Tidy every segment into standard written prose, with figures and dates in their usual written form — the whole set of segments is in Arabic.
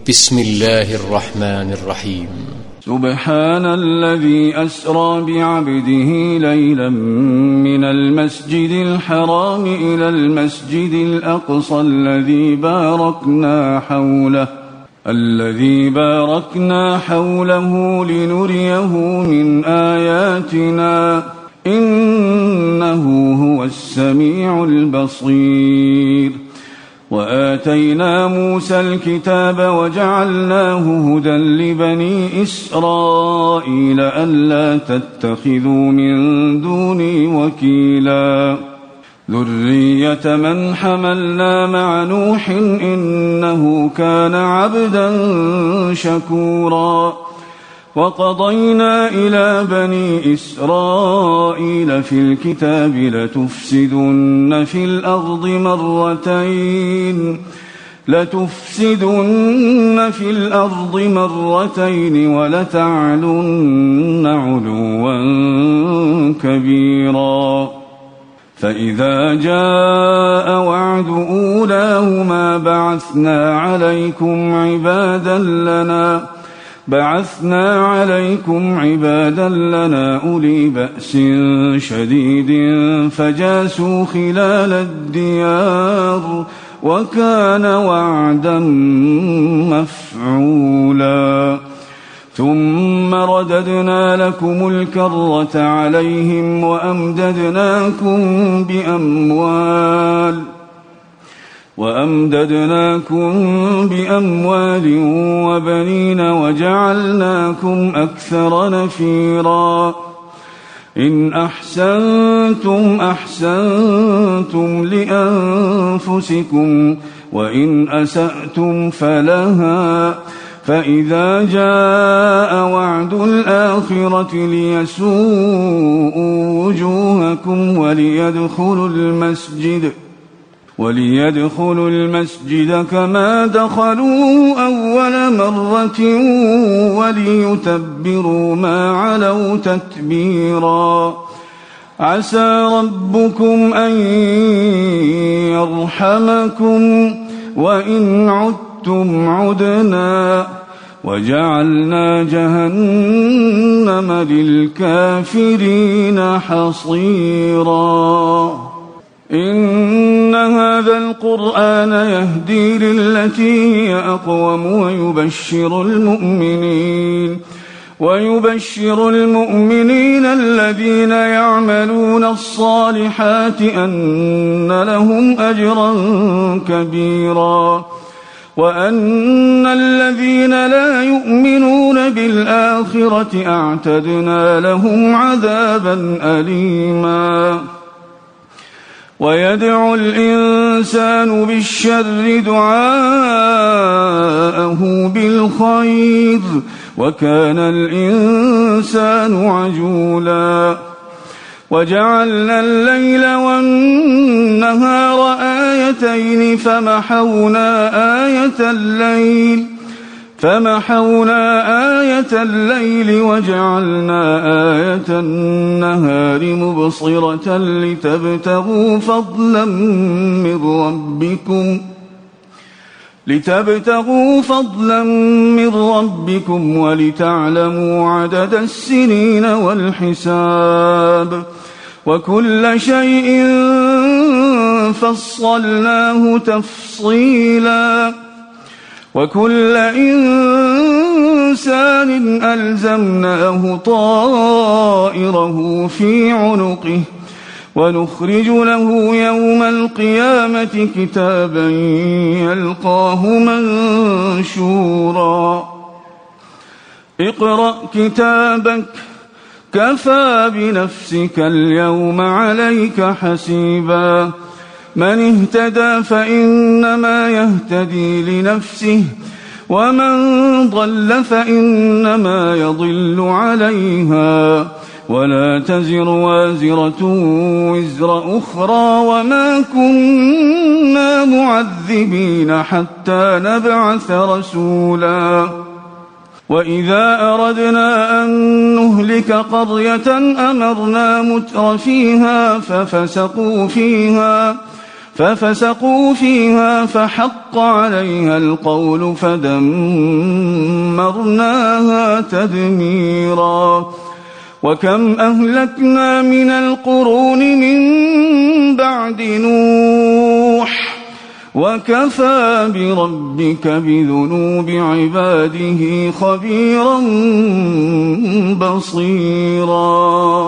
بسم الله الرحمن الرحيم. سبحان الذي أسرى بعبده ليلا من المسجد الحرام إلى المسجد الأقصى الذي باركنا حوله لنريه من آياتنا إنه هو السميع البصير. وآتينا موسى الكتاب وجعلناه هدى لبني إسرائيل ألا تتخذوا من دوني وكيلا ذرية من حملنا مع نوح إنه كان عبدا شكورا. وقضينا إلى بني إسرائيل في الكتاب لتفسدن في الأرض مرتين ولتعلن علوا كبيرا. فإذا جاء وعد أولاهما بعثنا عليكم عبادا لنا أولي بأس شديد فجاسوا خلال الديار وكان وعدا مفعولا. ثم رددنا لكم الكرة عليهم وأمددناكم بأموال وبنين وجعلناكم أكثر نفيرا. إن أحسنتم أحسنتم لأنفسكم وإن أسأتم فلها. فإذا جاء وعد الآخرة ليسوءوا وجوهكم وليدخلوا المسجد كما دخلوه أول مرة وليتبروا ما علوا تتبيرا. عسى ربكم أن يرحمكم وإن عدتم عدنا وجعلنا جهنم للكافرين حصيرا. إن هذا القرآن يهدي للتي هي أقوم ويبشر المؤمنين الذين يعملون الصالحات أن لهم أجرا كبيرا وأن الذين لا يؤمنون بالآخرة أعتدنا لهم عذابا أليما. ويدعو الإنسان بالشر دعاءه بالخير وكان الإنسان عجولا. وجعلنا الليل والنهار آيتين فمحونا آية الليل وجعلنا آية النهار مبصرة لتبتغوا فضلا من ربكم ولتعلموا عدد السنين والحساب وكل شيء فصلناه تفصيلا. وكل إنسان ألزمناه طائره في عنقه ونخرج له يوم القيامة كتابا يلقاه منشورا. اقرأ كتابك كفى بنفسك اليوم عليك حسيبا. من اهتدى فإنما يهتدي لنفسه ومن ضل فإنما يضل عليها ولا تزر وازرة وزر أخرى وما كنا معذبين حتى نبعث رسولا. وإذا أردنا أن نهلك قرية أمرنا متر فيها ففسقوا فيها فحق عليها القول فدمرناها تدميرا وكم أهلكنا من القرون من بعد نوح وكفى بربك بذنوب عباده خبيرا بصيرا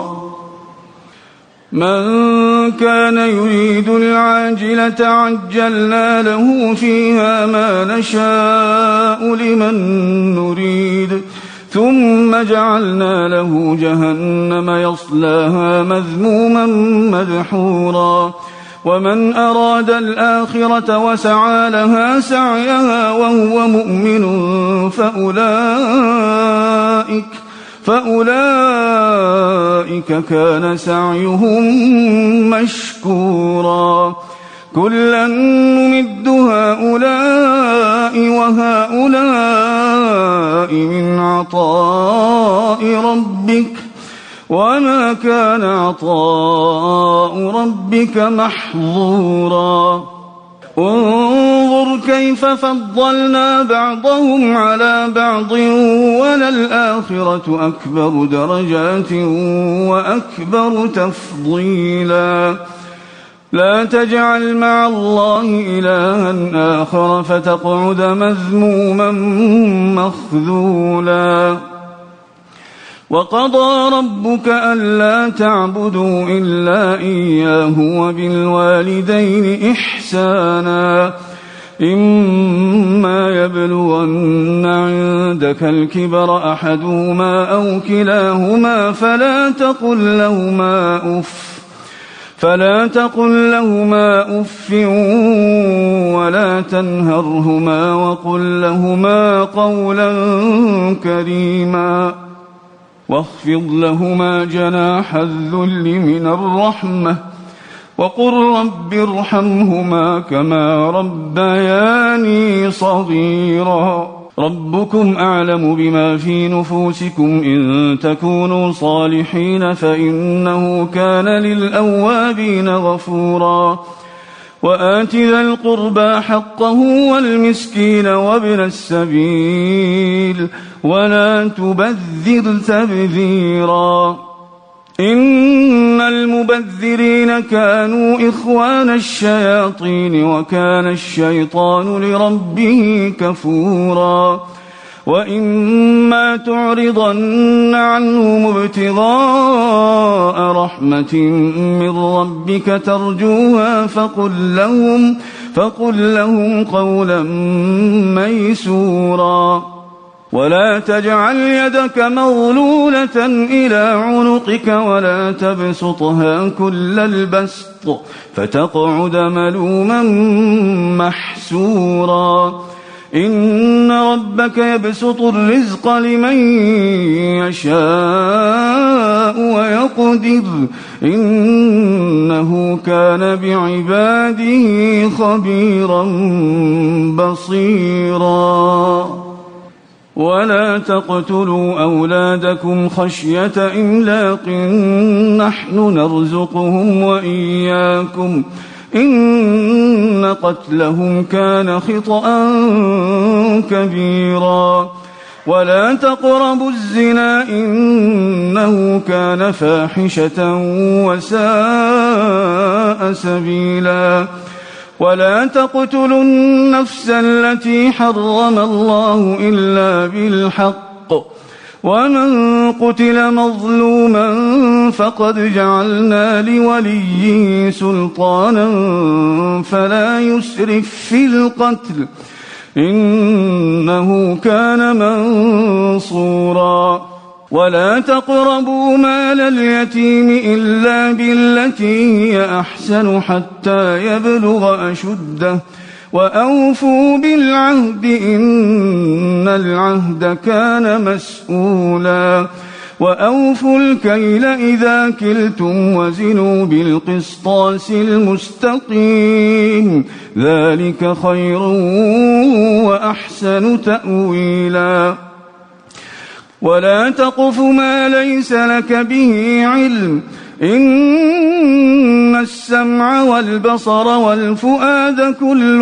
من كان يريد العاجلة عجلنا له فيها ما نشاء لمن نريد ثم جعلنا له جهنم يصلاها مذموما مدحورا ومن أراد الآخرة وسعى لها سعيها وهو مؤمن فأولئك كان سعيهم مشكورا كلا نمد هؤلاء وهؤلاء من عطاء ربك وما كان عطاء ربك محظورا انظر كيف فضلنا بعضهم على بعض وللآخرة أكبر درجات وأكبر تفضيلا لا تجعل مع الله إلها آخر فتقعد مذموما مخذولا وقضى ربك ألا تعبدوا إلا إياه وبالوالدين إحسانا إما يبلغن عندك الكبر أحدهما أو كلاهما فلا تقل لهما أف ولا تنهرهما وقل لهما قولا كريما واخفض لهما جناح الذل من الرحمة وقل رب ارحمهما كما ربياني صغيرا ربكم أعلم بما في نفوسكم إن تكونوا صالحين فإنه كان للأوابين غفورا وآت ذا القربى حقه والمسكين وابن السبيل ولا تبذر تبذيرا إن المبذرين كانوا إخوان الشياطين وكان الشيطان لربه كفورا وإما تعرضن عنهم ابتغاء رحمة من ربك ترجوها فقل لهم قولا ميسورا ولا تجعل يدك مغلولة إلى عنقك ولا تبسطها كل البسط فتقعد ملوما محسورا إن ربك يبسط الرزق لمن يشاء ويقدر إنه كان بعباده خبيرا بصيرا ولا تقتلوا أولادكم خشية إملاق نحن نرزقهم وإياكم إن قتلهم كان خطأ كبيرا ولا تقربوا الزنا إنه كان فاحشة وساء سبيلا ولا تقتلوا النفس التي حرم الله إلا بالحق ومن قتل مظلوما فقد جعلنا لوليه سلطانا فلا يسرف في القتل إنه كان منصورا ولا تقربوا مال اليتيم إلا بالتي هي أحسن حتى يبلغ أشده وأوفوا بالعهد إن العهد كان مسؤولا وأوفوا الكيل إذا كلتم وزنوا بالقسطاس المستقيم ذلك خير وأحسن تأويلا ولا تقف ما ليس لك به علم إن السمع والبصر والفؤاد كل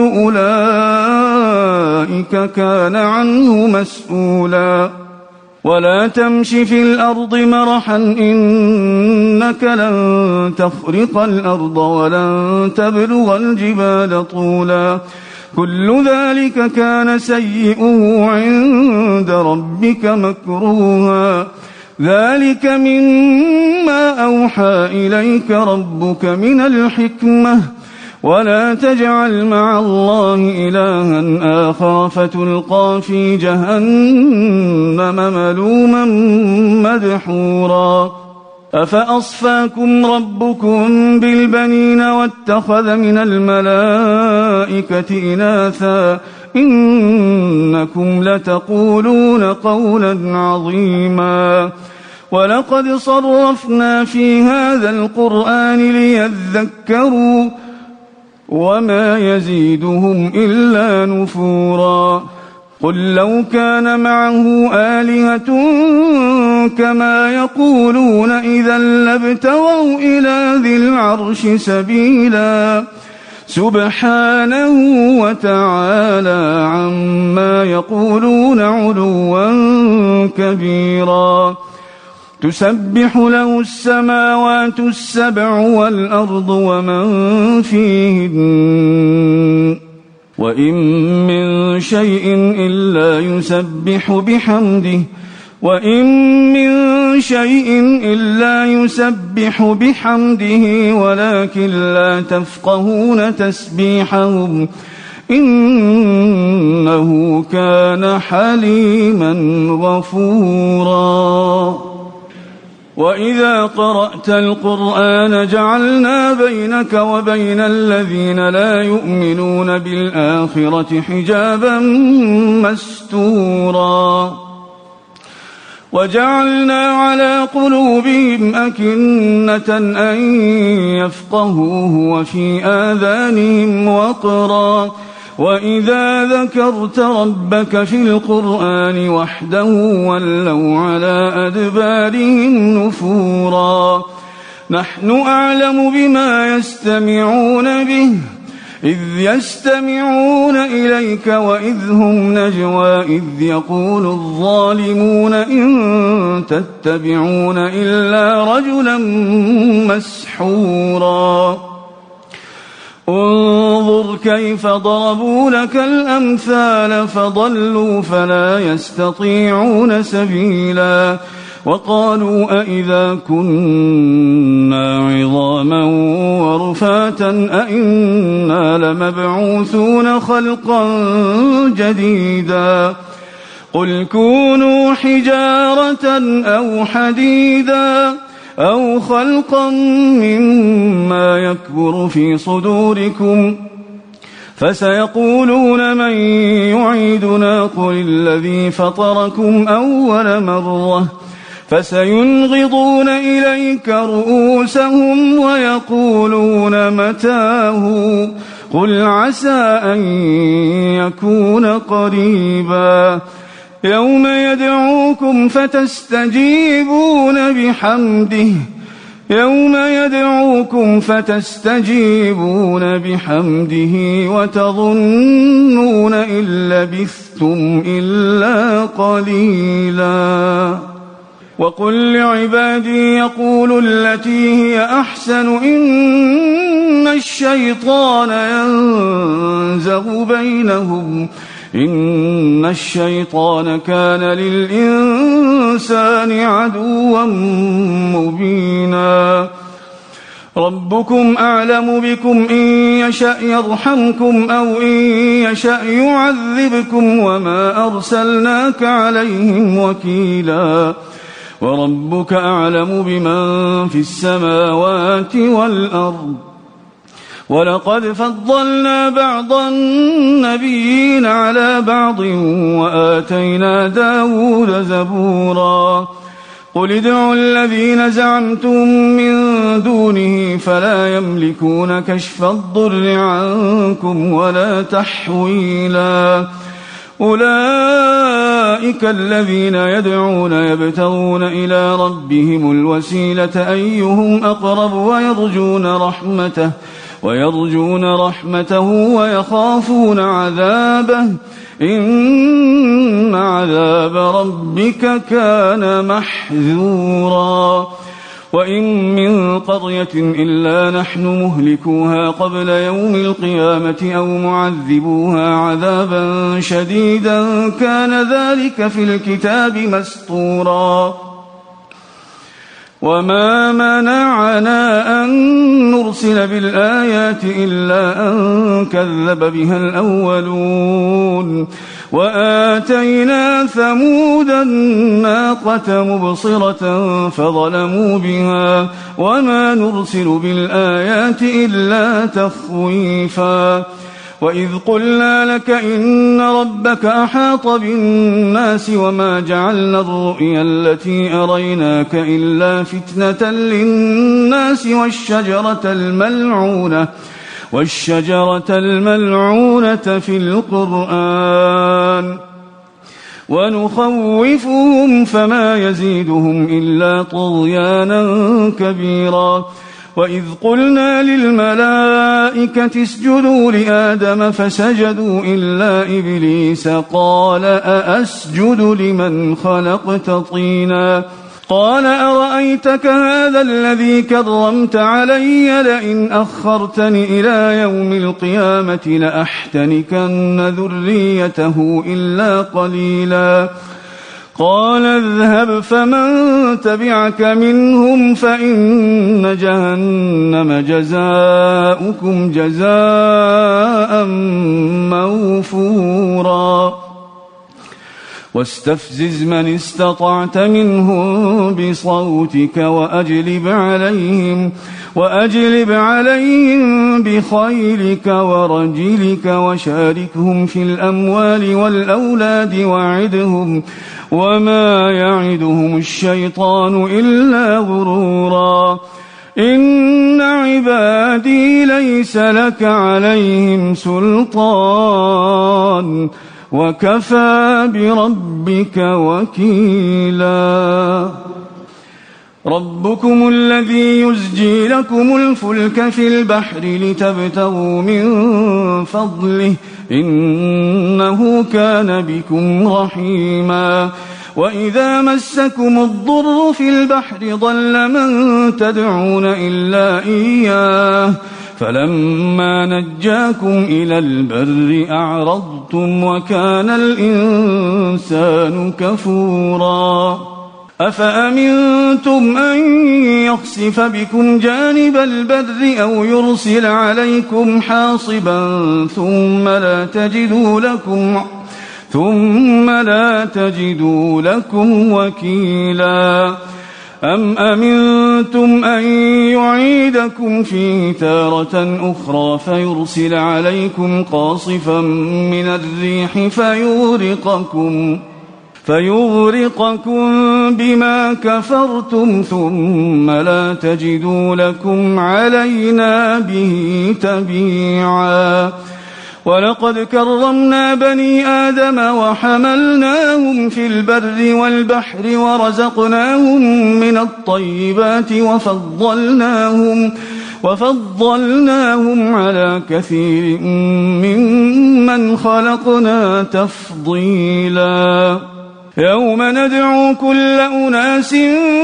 أولئك كان عنه مسؤولا ولا تمش في الأرض مرحا إنك لن تخرق الأرض ولن تبلغ الجبال طولا كل ذلك كان سيئه عند ربك مكروها ذلك مما أوحى إليك ربك من الحكمة ولا تجعل مع الله إلها آخر فتلقى في جهنم ملوما مدحورا أفأصفاكم ربكم بالبنين واتخذ من الملائكة إناثا إنكم لتقولون قولا عظيما ولقد صرفنا في هذا القرآن ليذكروا وما يزيدهم إلا نفورا قل لو كان معه آلهة كما يقولون إذا لابتغوا إلى ذي العرش سبيلا سبحانه وتعالى عما يقولون علوا كبيرا تسبح له السماوات السبع والأرض ومن فيهن وإن من شيء إلا يسبح بحمده ولكن لا تفقهون تسبيحهم إنه كان حليما غفورا وإذا قرأت القرآن جعلنا بينك وبين الذين لا يؤمنون بالآخرة حجابا مستورا وجعلنا على قلوبهم أكنة أن يفقهوه وفي آذانهم وقرا وإذا ذكرت ربك في القرآن وحده ولوا على أدبارهم نفورا نحن أعلم بما يستمعون به إذ يستمعون إليك وإذ هم نجوى إذ يقول الظالمون إن تتبعون إلا رجلا مسحورا انظر كيف ضربوا لك الأمثال فضلوا فلا يستطيعون سبيلا وقالوا أئذا كنا عظاما ورفاتا أئنا لمبعوثون خلقا جديدا قل كونوا حجارة أو حديدا أو خلقا مما يكبر في صدوركم فسيقولون من يعيدنا قل الذي فطركم أول مرة فسينغضون إليك رؤوسهم ويقولون متاه قل عسى أن يكون قريبا يوم يدعوكم فتستجيبون بحمده وتظنون إن لبثتم إلا قليلا وقل لعبادي يقولوا التي هي أحسن إن الشيطان ينزغ بينهم إن الشيطان كان للإنسان عدوا مبينا ربكم أعلم بكم إن يشأ يرحمكم أو إن يشأ يعذبكم وما أرسلناك عليهم وكيلا وربك أعلم بمن في السماوات والأرض ولقد فضلنا بعض النبيين على بعض وآتينا داود زبورا قل ادعوا الذين زعمتم من دونه فلا يملكون كشف الضر عنكم ولا تحويلا أولئك أولئك الذين يدعون يبتغون إلى ربهم الوسيلة أيهم أقرب ويرجون رحمته ويخافون عذابه إن عذاب ربك كان محذورا وإن من قرية إلا نحن مهلكوها قبل يوم القيامة أو معذبوها عذابا شديدا كان ذلك في الكتاب مسطورا وما منعنا أن نرسل بالآيات إلا أن كذب بها الأولون وآتينا ثمود الناقة مبصرة فظلموا بها وما نرسل بالآيات إلا تخويفا وإذ قلنا لك إن ربك أحاط بالناس وما جعلنا الرؤيا التي أريناك إلا فتنة للناس والشجرة الملعونة في القرآن ونخوفهم فما يزيدهم إلا طغيانا كبيرا وإذ قلنا للملائكة اسجدوا لآدم فسجدوا إلا إبليس قال أأسجد لمن خلقت طينا قال أرأيتك هذا الذي كرمت علي لئن أخرتني إلى يوم القيامة لأحتنكن ذريته إلا قليلا قال اذهب فمن تبعك منهم فإن جهنم جزاؤكم جزاء موفورا واستفزز من استطعت منهم بصوتك وأجلب عليهم بخيلك ورجلك وشاركهم في الأموال والأولاد وعدهم وما يعدهم الشيطان إلا غرورا إن عبادي ليس لك عليهم سلطان وكفى بربك وكيلا ربكم الذي يزجي لكم الفلك في البحر لتبتغوا من فضله إنه كان بكم رحيما وإذا مسكم الضر في البحر ضل من تدعون إلا إياه فلما نجاكم إلى البر أعرضتم وكان الإنسان كفورا أفأمنتم أن يخسف بكم جانب البر أو يرسل عليكم حاصبا ثم لا تجدوا لكم وكيلا أم أمنتم أن يعيدكم فيه تارة أخرى فيرسل عليكم قاصفا من الريح فيغرقكم بما كفرتم ثم لا تجدوا لكم علينا به تبيعا ولقد كرمنا بني آدم وحملناهم في البر والبحر ورزقناهم من الطيبات وفضلناهم على كثير ممن خلقنا تفضيلا يوم ندعو كل أناس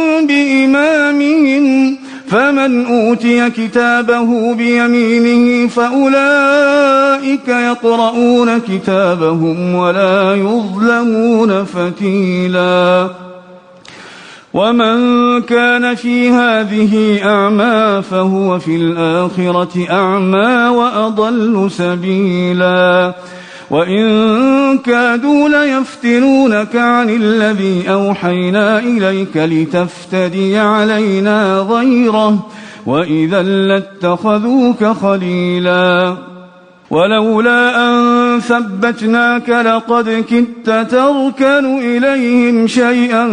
بإمامهم فمن أوتي كتابه بيمينه فأولئك يقرؤون كتابهم ولا يظلمون فتيلا ومن كان في هذه أعمى فهو في الآخرة أعمى وأضل سبيلا وإن كادوا ليفتنونك عن الذي أوحينا إليك لتفتدي علينا غيره وإذا لاتخذوك خليلا ولولا أن ثبتناك لقد كدت تركن إليهم شيئا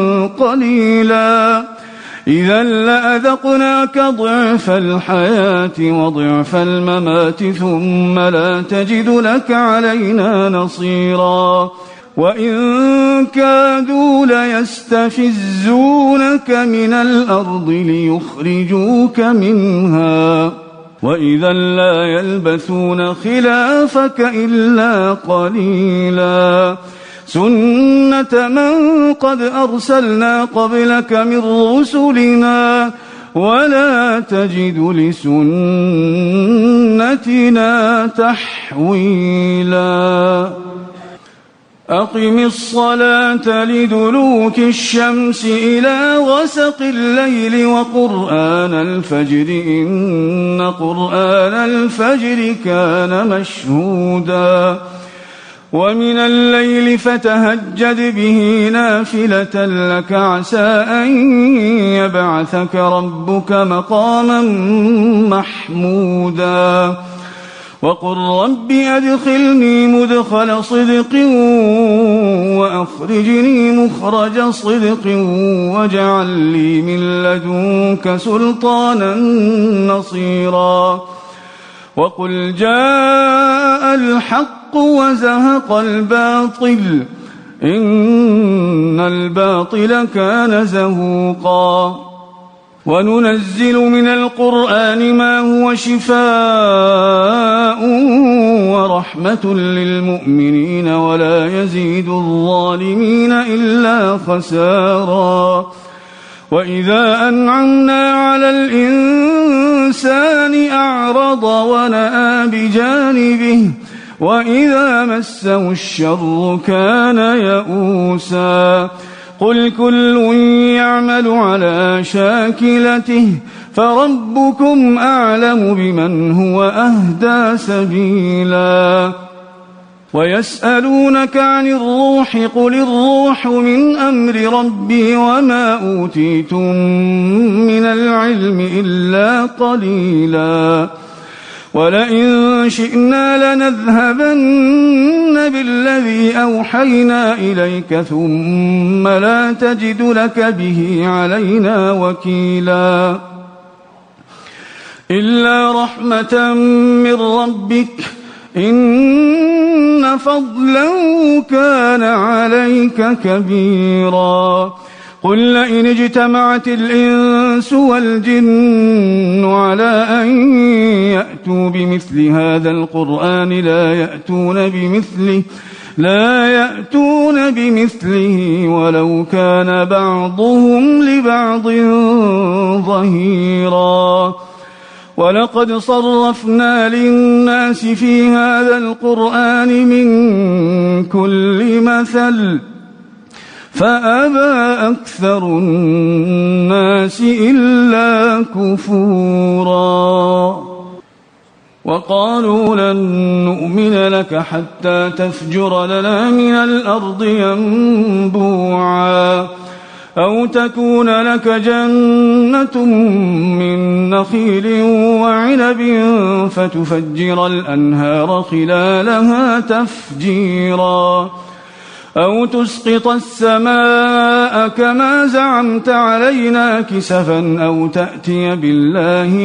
قليلا إذا لأذقناك ضعف الحياة وضعف الممات ثم لا تجد لك علينا نصيرا وإن كادوا ليستفزونك من الأرض ليخرجوك منها وإذا لا يلبثون خلافك إلا قليلا سنة من قد أرسلنا قبلك من رسلنا ولا تجد لسنتنا تحويلا أقم الصلاة لدلوك الشمس إلى غسق الليل وقرآن الفجر إن قرآن الفجر كان مشهودا ومن الليل فتهجد به نافلة لك عسى أن يبعثك ربك مقاما محمودا وقل رب أدخلني مدخل صدق وأخرجني مخرج صدق واجعل لي من لدنك سلطانا نصيرا وقل جاء الحق وزهق الباطل إن الباطل كان زهوقا وننزل من القرآن ما هو شفاء ورحمة للمؤمنين ولا يزيد الظالمين إلا خسارا وإذا أنعمنا على الإنسان أعرض ونأى بجانبه وإذا مسه الشر كان يئوسا قل كل يعمل على شاكلته فربكم أعلم بمن هو أهدى سبيلا ويسألونك عن الروح قل الروح من أمر ربي وما أوتيتم من العلم إلا قليلا ولئن شئنا لنذهبن بالذي أوحينا إليك ثم لا تجد لك به علينا وكيلا إلا رحمة من ربك إن فضله كان عليك كبيرا قل لئن اجتمعت الإنس والجن على أن يأتوا بمثل هذا القرآن لا يأتون بمثله ولو كان بعضهم لبعض ظهيرا ولقد صرفنا للناس في هذا القرآن من كل مثل فأبى أكثر الناس إلا كفورا وقالوا لن نؤمن لك حتى تفجر لنا من الأرض ينبوعا أو تكون لك جنة من نخيل وعنب فتفجر الأنهار خلالها تفجيرا أو تسقط السماء كما زعمت علينا كسفا أو تأتي بالله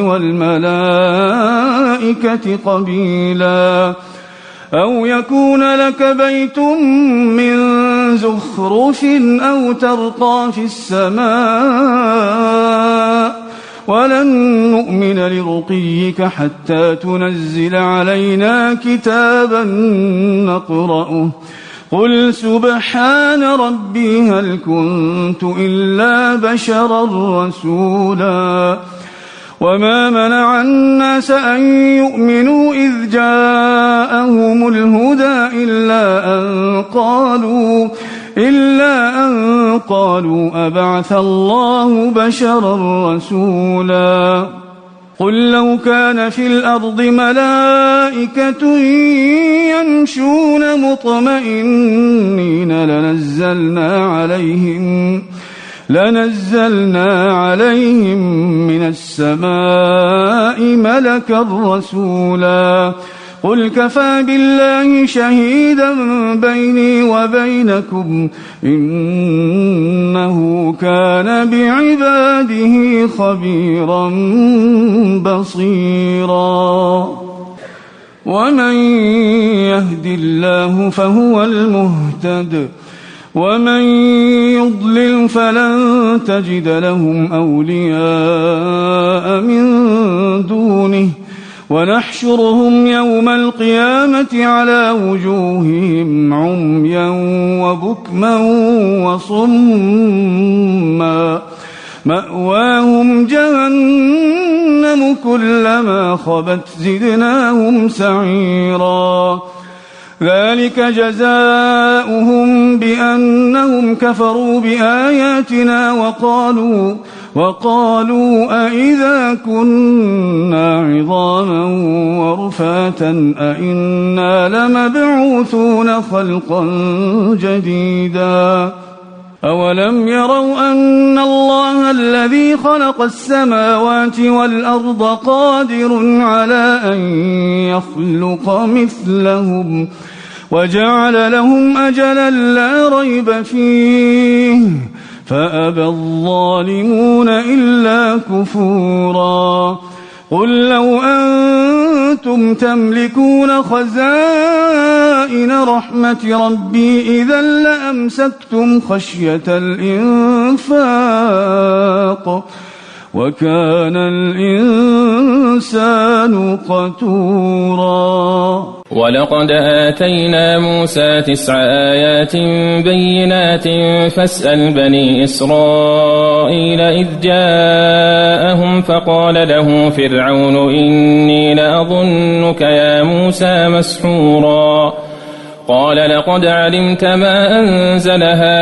والملائكة قبيلا أو يكون لك بيت من زخرف أو ترقى في السماء ولن نؤمن لرقيك حتى تنزل علينا كتابا نقرأه قل سبحان ربي هل كنت إلا بشرا رسولا وما منع الناس أن يؤمنوا إذ جاءهم الهدى إلا أن قالوا أبعث الله بشرا رسولا قل لو كان في الأرض ملائكة يمشون مطمئنين لنزلنا عليهم من السماء ملكا رسولا قل كفى بالله شهيدا بيني وبينكم إنه كان بعباده خبيرا بصيرا ومن يهد الله فهو المهتد ومن يضلل فلن تجد لهم أولياء من دونه ونحشرهم يوم القيامة على وجوههم عميا وبكما وصما مأواهم جهنم كلما خبت زدناهم سعيرا ذلك جزاؤهم بأنهم كفروا بآياتنا وقالوا أئذا كنا عظاما ورفاتا أئنا لمبعوثون خلقا جديدا أولم يروا أن الله الذي خلق السماوات والأرض قادر على أن يخلق مثلهم وجعل لهم أجلا لا ريب فيه فأبى الظالمون إلا كفورا قل لو أنتم تملكون خزائن رحمة ربي إذا لأمسكتم خشية الإنفاق وكان الإنسان قتورا ولقد آتينا موسى 9 آيات بينات فاسأل بني إسرائيل إذ جاءهم فقال له فرعون إني لأظنك يا موسى مسحورا قال لقد علمت ما أنزل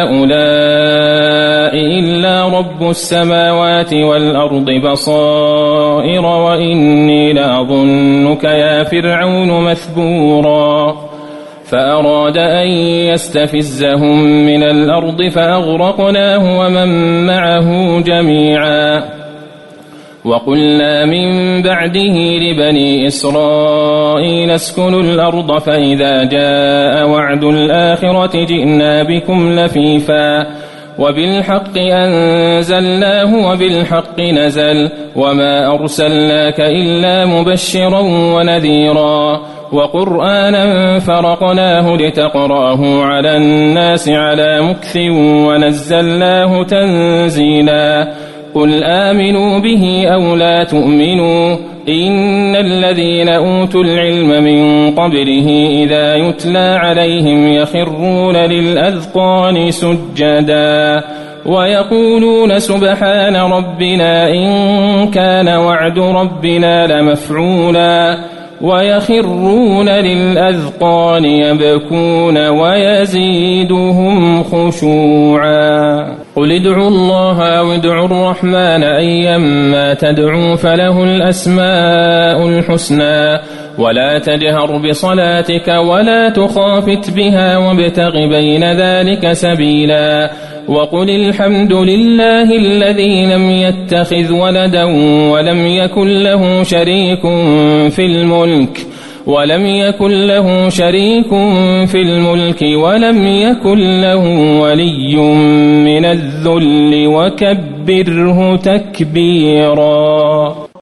هؤلاء إلا رب السماوات والأرض بصائر وإني لأظنك يا فرعون مثبورا فأراد أن يستفزهم من الأرض فأغرقناه ومن معه جميعا وقلنا من بعده لبني إسرائيل اسكنوا الأرض فإذا جاء وعد الآخرة جئنا بكم لفيفا وبالحق أنزلناه وبالحق نزل وما أرسلناك إلا مبشرا ونذيرا وقرآنا فرقناه لتقرأه على الناس على مكث ونزلناه تنزيلا قل آمنوا به أو لا تؤمنوا إن الذين أوتوا العلم من قبله إذا يتلى عليهم يخرون للأذقان سجدا ويقولون سبحان ربنا إن كان وعد ربنا لمفعولا ويخرون للأذقان يبكون ويزيدهم خشوعا قل ادعوا الله أو ادعوا الرحمن أيما تدعوا فله الأسماء الحسنى ولا تجهر بصلاتك ولا تخافت بها وابتغ بين ذلك سبيلا وقل الحمد لله الذي لم يتخذ ولدا ولم يكن له شريك في الملك ولم ولم يكن له ولي من الذل وكبره تكبيرا